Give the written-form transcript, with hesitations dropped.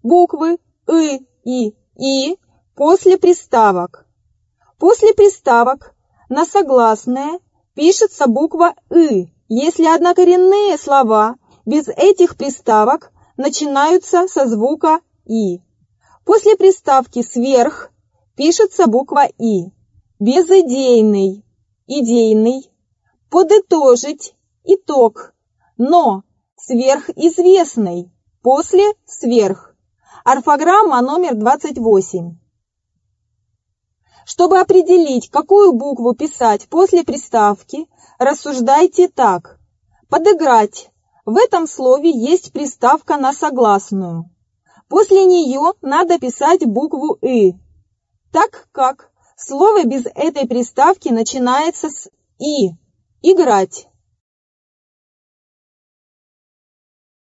буквы и «и» после приставок. После приставок на согласные пишется буква «ы», если однокоренные слова без этих приставок начинаются со звука «и». После приставки «сверх» пишется буква «и». Безыдейный, идейный, подытожить, итог, но сверхизвестный, после сверх. Орфограмма номер 28. Чтобы определить, какую букву писать после приставки, рассуждайте так. Подыграть. В этом слове есть приставка на согласную. После нее надо писать букву «ы», так как слово без этой приставки начинается с «и». Играть.